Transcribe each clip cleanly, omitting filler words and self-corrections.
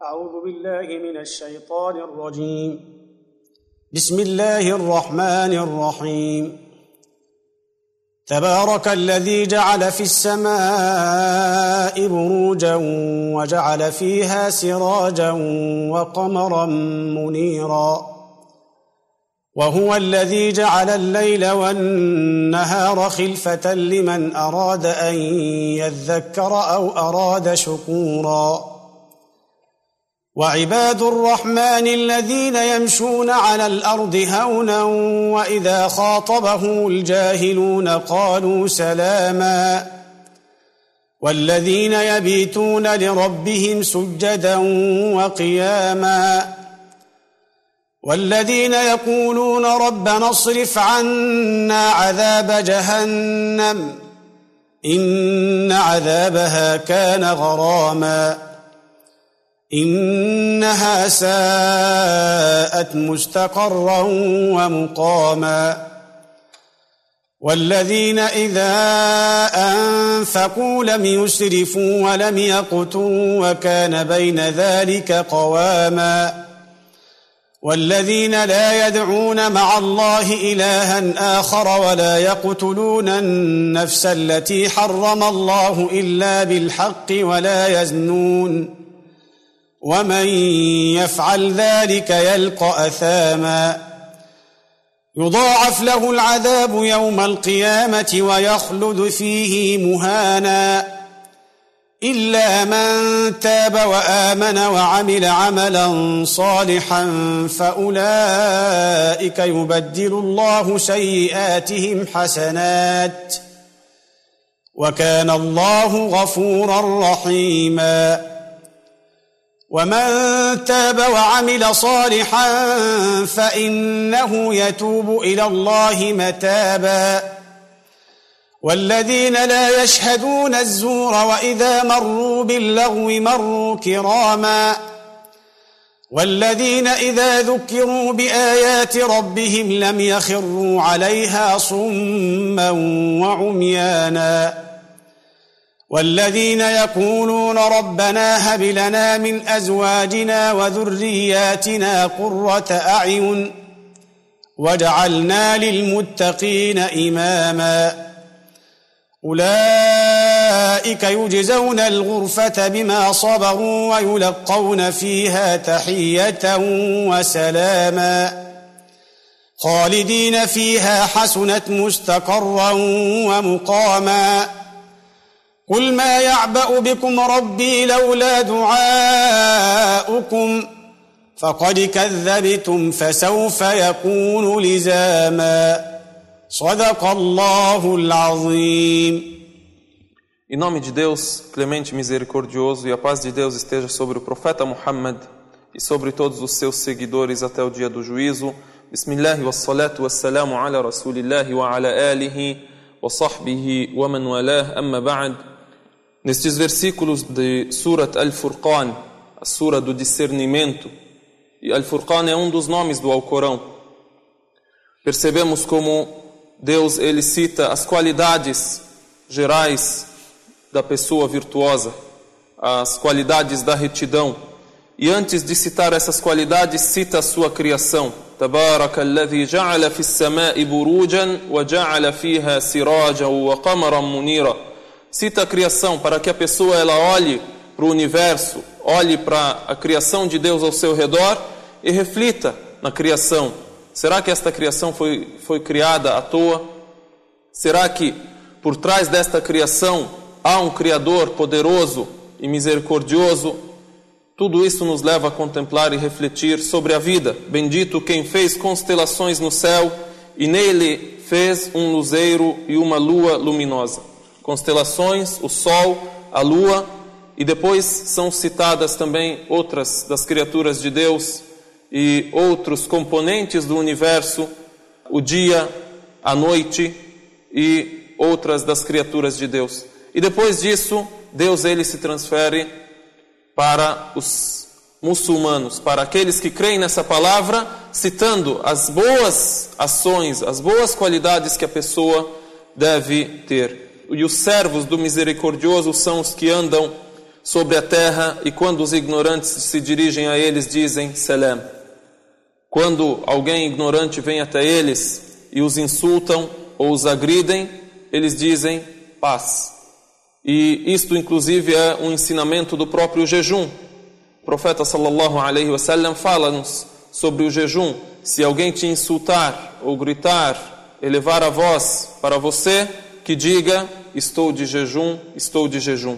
أعوذ بالله من الشيطان الرجيم. بسم الله الرحمن الرحيم. تبارك الذي جعل في السماء بروجا وجعل فيها سراجا وقمرا منيرا، وهو الذي جعل الليل والنهار خلفة لمن أراد أن يذكر أو أراد شكورا. وعباد الرحمن الذين يمشون على الأرض هونا وإذا خاطبهم الجاهلون قالوا سلاما، والذين يبيتون لربهم سجدا وقياما، والذين يقولون ربنا اصرف عنا عذاب جهنم إن عذابها كان غراما إنها ساءت مستقرا ومقاما. والذين إذا أنفقوا لم يسرفوا ولم يقتروا وكان بين ذلك قواما. والذين لا يدعون مع الله إلها آخر ولا يقتلون النفس التي حرم الله إلا بالحق ولا يزنون، ومن يفعل ذلك يلقى أثاما يضاعف له العذاب يوم القيامة ويخلد فيه مهانا إلا من تاب وآمن وعمل عملا صالحا فأولئك يبدل الله سيئاتهم حسنات وكان الله غفورا رحيما. ومن تاب وعمل صالحا فإنه يتوب إلى الله متابا. والذين لا يشهدون الزور وإذا مروا باللغو مروا كراما. والذين إذا ذكروا بآيات ربهم لم يخروا عليها صما وعميانا. والذين يقولون ربنا هب لنا من أزواجنا وذرياتنا قرة أعين واجعلنا للمتقين إماما. أولئك يجزون الغرفة بما صبروا ويلقون فيها تحية وسلاما خالدين فيها حسنت مستقرا ومقاما. قل ما يعبأ بكم ربي لولا دعاؤكم فقد كذبتم فسوف يكون لزاما. صدق الله العظيم. Em nome de Deus, clemente e misericordioso, e a paz de Deus esteja sobre o profeta Muhammad e sobre todos os seus seguidores até o dia do juízo. Bismillahi wassalatu wassalamu ala rasulillahi wa ala alihi wa sahbihi wa man walah, amma ba'd. Nestes versículos de Surat Al-Furqan, a Sura do discernimento, e Al-Furqan é um dos nomes do Alcorão, percebemos como Deus ele cita as qualidades gerais da pessoa virtuosa, as qualidades da retidão, e antes de citar essas qualidades cita a sua criação. Tabaraka alladhi ja'ala fis sama'i burujan wa ja'ala fiha sirajan wa qamaran munira. Cita a criação para que a pessoa ela olhe para o universo, olhe para a criação de Deus ao seu redor e reflita na criação. Será que esta criação foi criada à toa? Será que por trás desta criação há um Criador poderoso e misericordioso? Tudo isso nos leva a contemplar e refletir sobre a vida. Bendito quem fez constelações no céu e nele fez um luzeiro e uma lua luminosa. Constelações, o sol, a lua, e depois são citadas também outras das criaturas de Deus e outros componentes do universo, o dia, a noite e outras das criaturas de Deus. E depois disso, Deus ele se transfere para os muçulmanos, para aqueles que creem nessa palavra, citando as boas ações, as boas qualidades que a pessoa deve ter. E os servos do misericordioso são os que andam sobre a terra, e quando os ignorantes se dirigem a eles, dizem Salam. Quando alguém ignorante vem até eles e os insultam ou os agridem, eles dizem paz. E isto inclusive é um ensinamento do próprio jejum. O profeta sallallahu alaihi wasallam fala-nos sobre o jejum. Se alguém te insultar ou gritar, elevar a voz para você, que diga, estou de jejum, estou de jejum.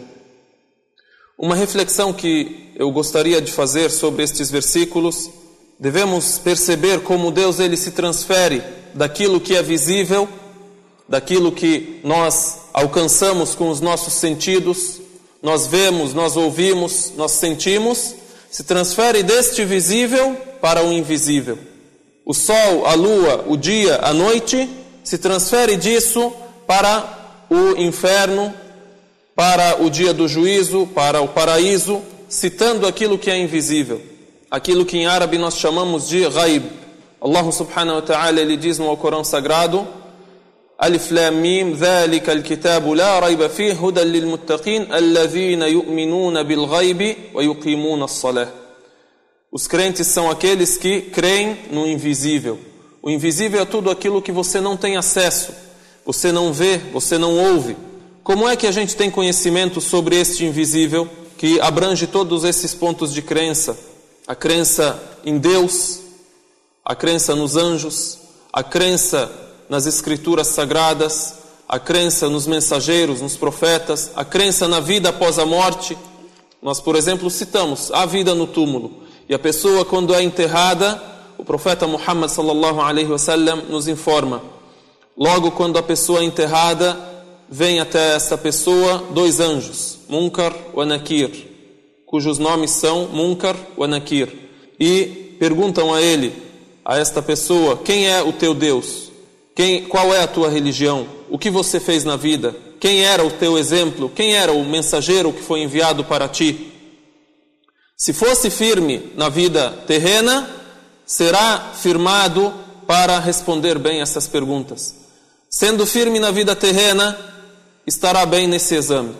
Uma reflexão que eu gostaria de fazer sobre estes versículos: devemos perceber como Deus ele se transfere daquilo que é visível, daquilo que nós alcançamos com os nossos sentidos, nós vemos, nós ouvimos, nós sentimos, se transfere deste visível para o invisível. O sol, a lua, o dia, a noite, se transfere disso para o inferno, para o dia do juízo, para o paraíso, citando aquilo que é invisível, aquilo que em árabe nós chamamos de ghaib. Allah subhanahu wa ta'ala ele diz no Alcorão Sagrado: Alif Lam Mim, dhalika al-kitabu la rayba fihi hudan lil-muttaqin alladhina yu'minuna bil-ghaibi wa yuqimuna as-salah. Os crentes são aqueles que creem no invisível. O invisível é tudo aquilo que você não tem acesso, você não vê, você não ouve. Como é que a gente tem conhecimento sobre este invisível que abrange todos esses pontos de crença? A crença em Deus, a crença nos anjos, a crença nas escrituras sagradas, a crença nos mensageiros, nos profetas, a crença na vida após a morte. Nós, por exemplo, citamos a vida no túmulo. E a pessoa, quando é enterrada, o profeta Muhammad sallallahu alaihi wasallam nos informa: logo quando a pessoa é enterrada, vem até essa pessoa 2 anjos, Munkar e Nakir, cujos nomes são Munkar e Nakir, e perguntam a ele, a esta pessoa: quem é o teu Deus? Qual é a tua religião? O que você fez na vida? Quem era o teu exemplo? Quem era o mensageiro que foi enviado para ti? Se fosse firme na vida terrena, será firmado para responder bem essas perguntas. Sendo firme na vida terrena, estará bem nesse exame.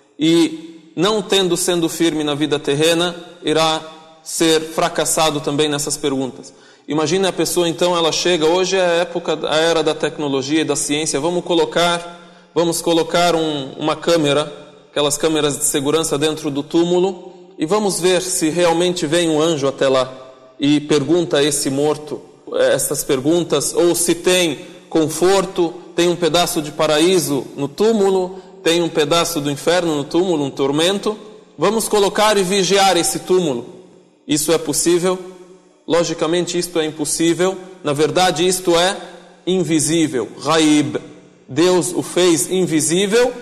E não sendo firme na vida terrena, irá ser fracassado também nessas perguntas. Imagine a pessoa, então, ela chega, hoje é a era da tecnologia e da ciência, vamos colocar uma câmera, aquelas câmeras de segurança dentro do túmulo, e vamos ver se realmente vem um anjo até lá e pergunta a esse morto essas perguntas, ou se tem conforto, tem um pedaço de paraíso no túmulo, tem um pedaço do inferno no túmulo, um tormento. Vamos colocar e vigiar esse túmulo. Isso é possível? Logicamente isto é impossível. Na verdade isto é invisível, ghaib. Deus o fez invisível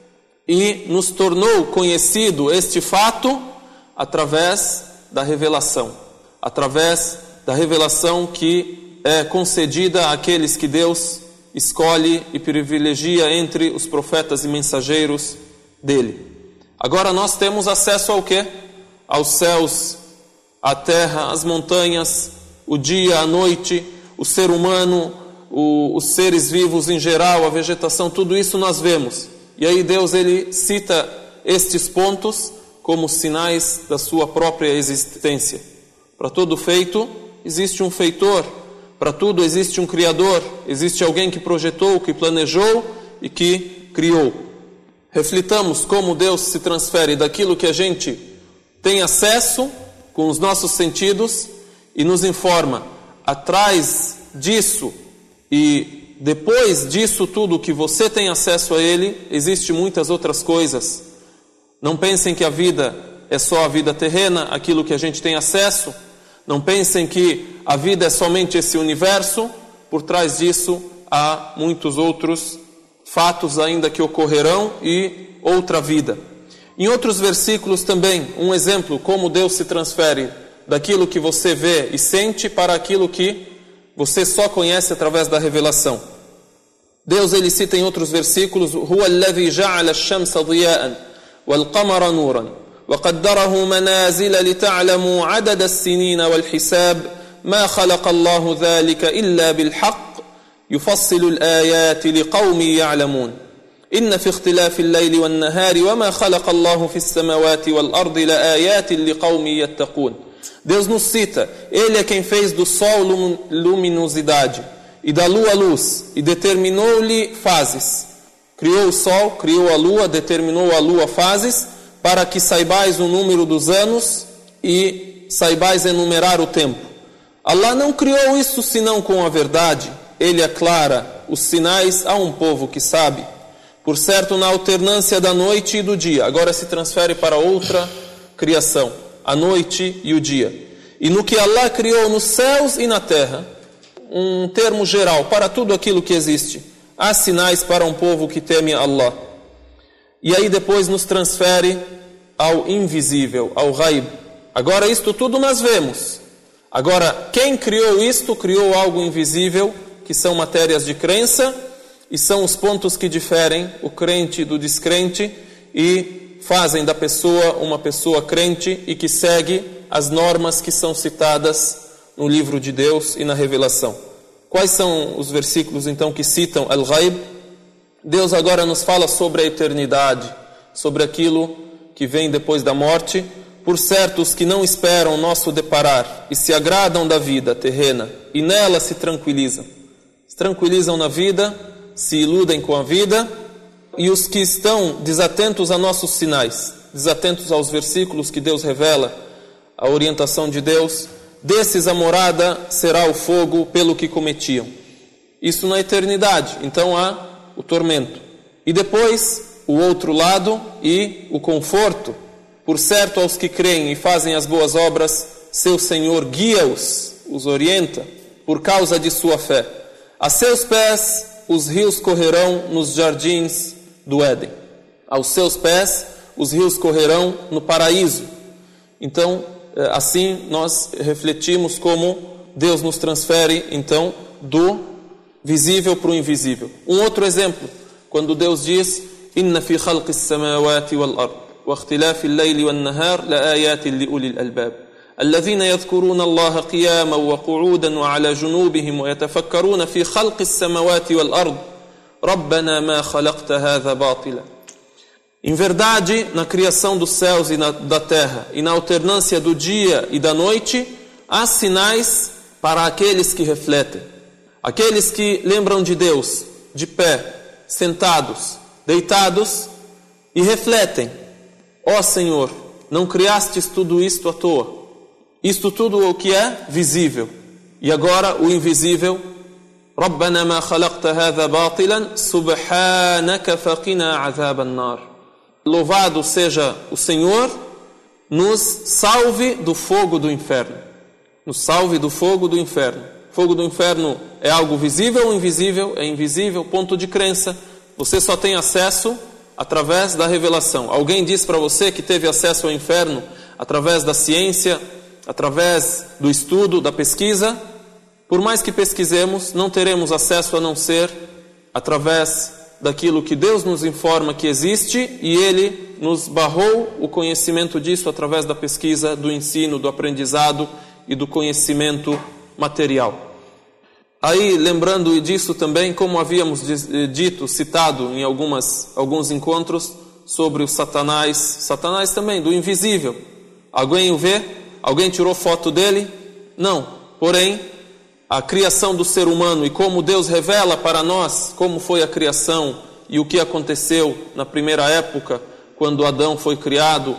e nos tornou conhecido este fato através da revelação. Através da revelação que é concedida àqueles que Deus escolhe e privilegia entre os profetas e mensageiros dele. Agora nós temos acesso ao quê? Aos céus, à terra, às montanhas, o dia, a noite, o ser humano, os seres vivos em geral, a vegetação, tudo isso nós vemos. E aí Deus ele cita estes pontos como sinais da sua própria existência. Para todo feito existe um feitor, para tudo existe um criador, existe alguém que projetou, que planejou e que criou. Reflitamos como Deus se transfere daquilo que a gente tem acesso com os nossos sentidos e nos informa: atrás disso e depois disso tudo que você tem acesso a ele, existe muitas outras coisas. Não pensem que a vida é só a vida terrena, aquilo que a gente tem acesso. Não pensem que a vida é somente esse universo. Por trás disso há muitos outros fatos ainda que ocorrerão e outra vida. Em outros versículos também, um exemplo como Deus se transfere daquilo que você vê e sente para aquilo que você só conhece através da revelação. Deus ele cita em outros versículos: Huwa alladhi ja'ala ash-shamsa diya'an wal-qamara nuran wa qaddarahu manazila lita'lamu 'adada as-sinina wal-hisab ma khalaqa Allahu dhalika illa bil-haqq yufassilu al-ayati liqaumin ya'lamun. إن في اختلاف الليل والنهار وما خلق الله في السماوات والأرض لآيات لقوم يتقون. Deus nos cita, Ele é quem fez do sol luminosidade e da lua luz e determinou-lhe fases. Criou o sol, criou a lua, determinou a lua fases para que saibais o número dos anos e saibais enumerar o tempo. Allah não criou isso senão com a verdade. Ele aclara os sinais a um povo que sabe. Por certo, na alternância da noite e do dia. Agora se transfere para outra criação, a noite e o dia. E no que Allah criou nos céus e na terra, um termo geral para tudo aquilo que existe. Há sinais para um povo que teme Allah. E aí depois nos transfere ao invisível, ao ghaib. Agora isto tudo nós vemos. Agora, quem criou isto, criou algo invisível, que são matérias de crença, e são os pontos que diferem o crente do descrente e fazem da pessoa uma pessoa crente e que segue as normas que são citadas no livro de Deus e na revelação. Quais são os versículos então que citam Al-Ghaib? Deus agora nos fala sobre a eternidade, sobre aquilo que vem depois da morte. Por certo, os que não esperam nosso deparar e se agradam da vida terrena e nela se tranquilizam na vida, se iludem com a vida, e os que estão desatentos a nossos sinais, desatentos aos versículos que Deus revela, a orientação de Deus, desses a morada será o fogo pelo que cometiam. Isso na eternidade. Então há o tormento. E depois o outro lado e o conforto. Por certo, aos que creem e fazem as boas obras, seu Senhor guia-os, os orienta, por causa de sua fé. A seus pés os rios correrão nos jardins do Éden. Aos seus pés os rios correrão no paraíso. Então, assim nós refletimos como Deus nos transfere, então, do visível para o invisível. Um outro exemplo, quando Deus diz: Inna fi khalqis samawati wal ard wa ikhtilafi al-layli wan nahar la ayatin li ulil albab الذين يذكرون الله قياما وقعودا وعلى جنوبهم ويتفكرون في خلق السماوات والأرض ربنا ما خلقت هذا باطلا. Em verdade, na criação dos céus e da terra, e na alternância do dia e da noite, há sinais para aqueles que refletem. Aqueles que lembram de Deus, de pé, sentados, deitados, e refletem: ó Senhor, não criastes tudo isto à toa. Isto tudo o que é visível. E agora o invisível. رَبَّنَا مَا خَلَقْتَ هَذَا بَاطِلًا سُبْحَانَكَ فَقِنَا عَذَابَ النَّارِ. Louvado seja o Senhor, nos salve do fogo do inferno. Nos salve do fogo do inferno. Fogo do inferno é algo visível ou invisível? É invisível, ponto de crença. Você só tem acesso através da revelação. Alguém diz para você que teve acesso ao inferno através da ciência, através do estudo, da pesquisa. Por mais que pesquisemos, não teremos acesso a não ser através daquilo que Deus nos informa que existe, e Ele nos barrou o conhecimento disso através da pesquisa, do ensino, do aprendizado e do conhecimento material. Aí, lembrando disso também, como havíamos dito, citado em alguns encontros, sobre o Satanás também, do invisível. Alguém o vê? Alguém tirou foto dele? Não. Porém, a criação do ser humano e como Deus revela para nós como foi a criação e o que aconteceu na primeira época, quando Adão foi criado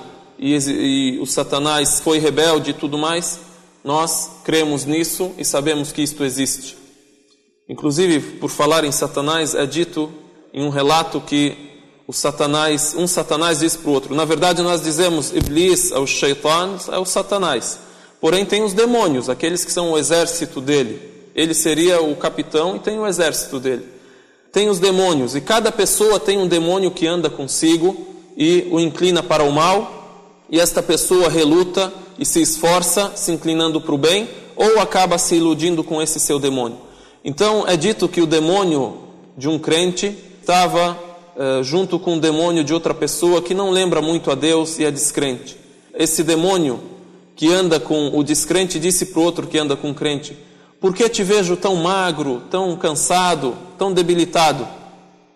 e o Satanás foi rebelde e tudo mais, nós cremos nisso e sabemos que isto existe. Inclusive, por falar em Satanás, é dito em um relato que um Satanás diz para o outro. Na verdade, nós dizemos Iblis, o Shaitan, é o Satanás. Porém, tem os demônios, aqueles que são o exército dele. Ele seria o capitão e tem o exército dele. Tem os demônios, e cada pessoa tem um demônio que anda consigo e o inclina para o mal, e esta pessoa reluta e se esforça, se inclinando para o bem, ou acaba se iludindo com esse seu demônio. Então, é dito que o demônio de um crente estava junto com o demônio de outra pessoa que não lembra muito a Deus e é descrente. Esse demônio que anda com o descrente disse para o outro que anda com o crente: por que te vejo tão magro, tão cansado, tão debilitado?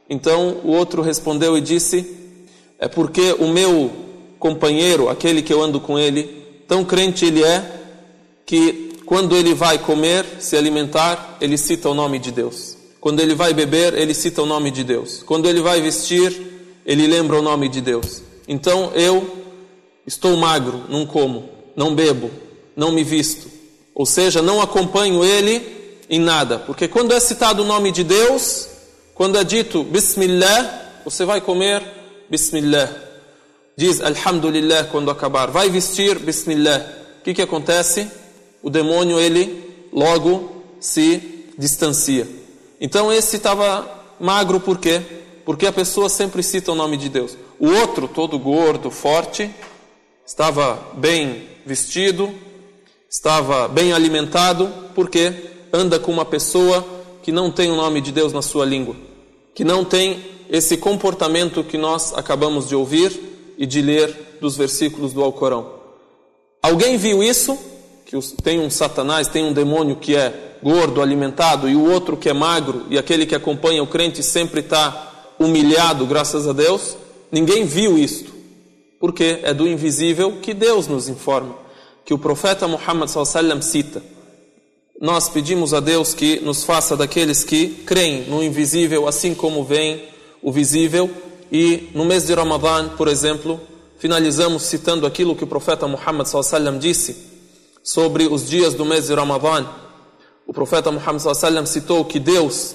Então o outro respondeu e disse: é porque o meu companheiro, aquele que eu ando com ele, tão crente ele é, que quando ele vai comer, se alimentar, ele cita o nome de Deus. Quando ele vai beber, ele cita o nome de Deus. Quando ele vai vestir, ele lembra o nome de Deus. Então eu estou magro, não como, não bebo, não me visto. Ou seja, não acompanho ele em nada. Porque quando é citado o nome de Deus, quando é dito Bismillah, você vai comer Bismillah. Diz Alhamdulillah quando acabar. Vai vestir Bismillah. O que acontece? O demônio, ele logo se distancia. Então esse estava magro por quê? Porque a pessoa sempre cita o nome de Deus. O outro, todo gordo, forte, estava bem vestido, estava bem alimentado, porque anda com uma pessoa que não tem o nome de Deus na sua língua, que não tem esse comportamento que nós acabamos de ouvir e de ler dos versículos do Alcorão. Alguém viu isso? Que tem um Satanás, tem um demônio que é gordo, alimentado, e o outro que é magro, e aquele que acompanha o crente sempre está humilhado, graças a Deus. Ninguém viu isto, porque é do invisível que Deus nos informa, que o profeta Muhammad s.a.w. cita. Nós pedimos a Deus que nos faça daqueles que creem no invisível, assim como vem o visível. E no mês de Ramadã, por exemplo, finalizamos citando aquilo que o profeta Muhammad s.a.w. disse sobre os dias do mês de Ramadã. O profeta Muhammad s.a.w. citou que Deus,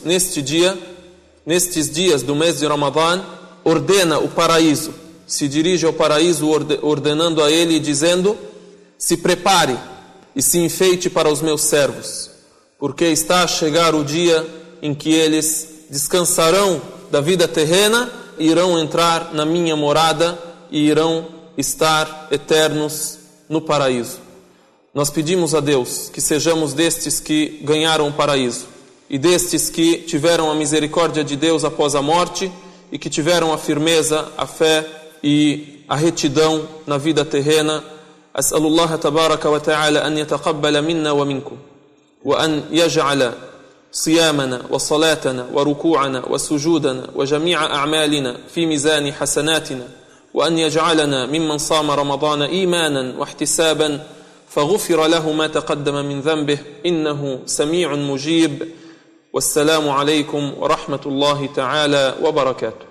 nestes dias do mês de Ramadã, ordena o paraíso, se dirige ao paraíso ordenando a ele e dizendo: se prepare e se enfeite para os meus servos, porque está a chegar o dia em que eles descansarão da vida terrena e irão entrar na minha morada e irão estar eternos no paraíso. Nós pedimos a Deus que sejamos destes que ganharam o paraíso e destes que tiveram a misericórdia de Deus após a morte e que tiveram a firmeza, a fé e a retidão na vida terrena. As'alullah tabaraka wa ta'ala an yataqabbala minna wa minkum wa an yaj'ala صيامنا وصلاتنا وركوعنا وسجودنا وجميع أعمالنا في ميزان حسناتنا وأن يجعلنا ممن صام رمضان إيمانا واحتسابا فغفر له ما تقدم من ذنبه إنه سميع مجيب والسلام عليكم ورحمة الله تعالى وبركاته.